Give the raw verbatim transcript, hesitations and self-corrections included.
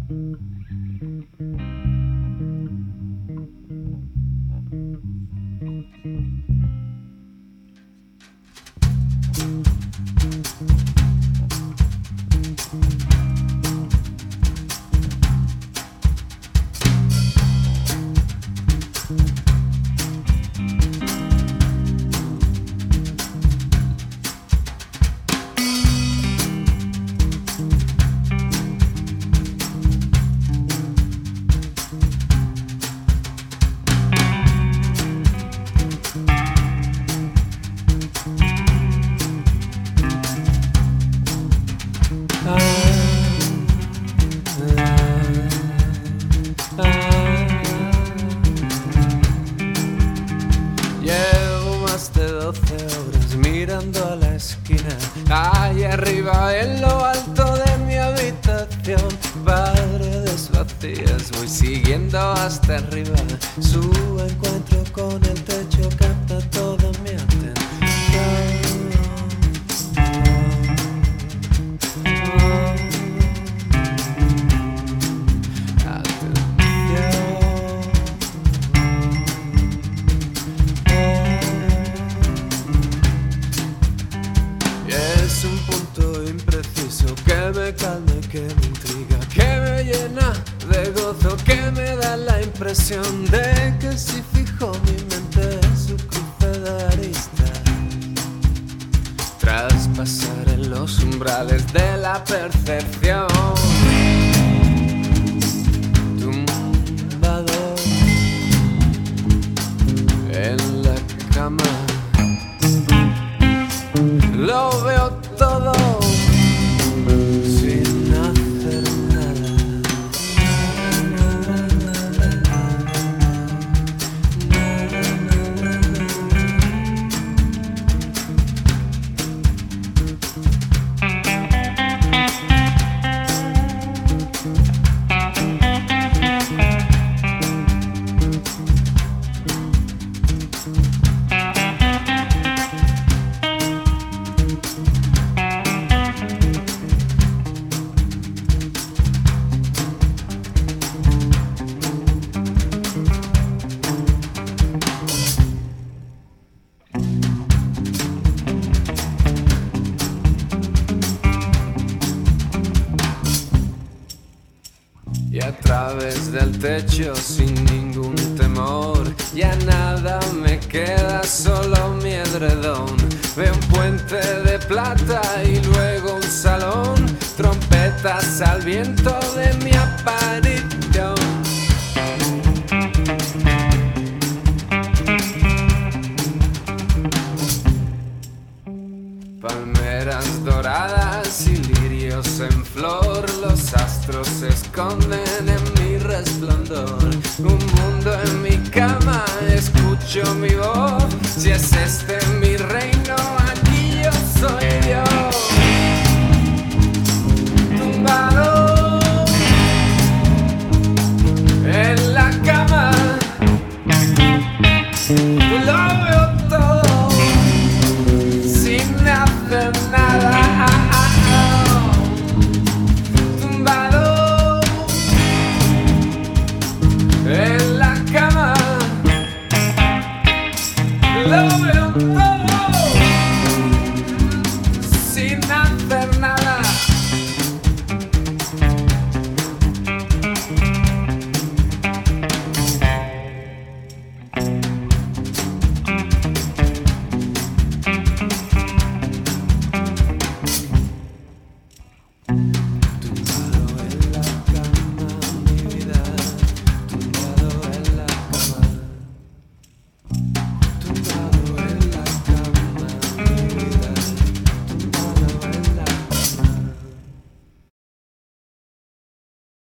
Llevo más de doce horas mirando a la esquina, ahí arriba en lo alto de mi habitación. Paredes vacías, voy siguiendo hasta arriba. Su encuentro con el techo capta toda mi atención. Es un punto impreciso que me calma, que me intriga, que me llena de gozo, que me da la impresión de que si fijo mi mente en su cruce de aristas, traspasar en los umbrales de la percepción. Tumbado en la cama, lo veo todo sin hacer nada. Y a través del techo sin ningún temor, ya nada me queda, solo mi edredón. Veo un puente de plata y luego un salón, trompetas al viento de mi aparición. Palmeras doradas y lirios en flor, los astros se esconden en mi resplandor. Un mundo en mi cama, escucho mi voz, si es este mi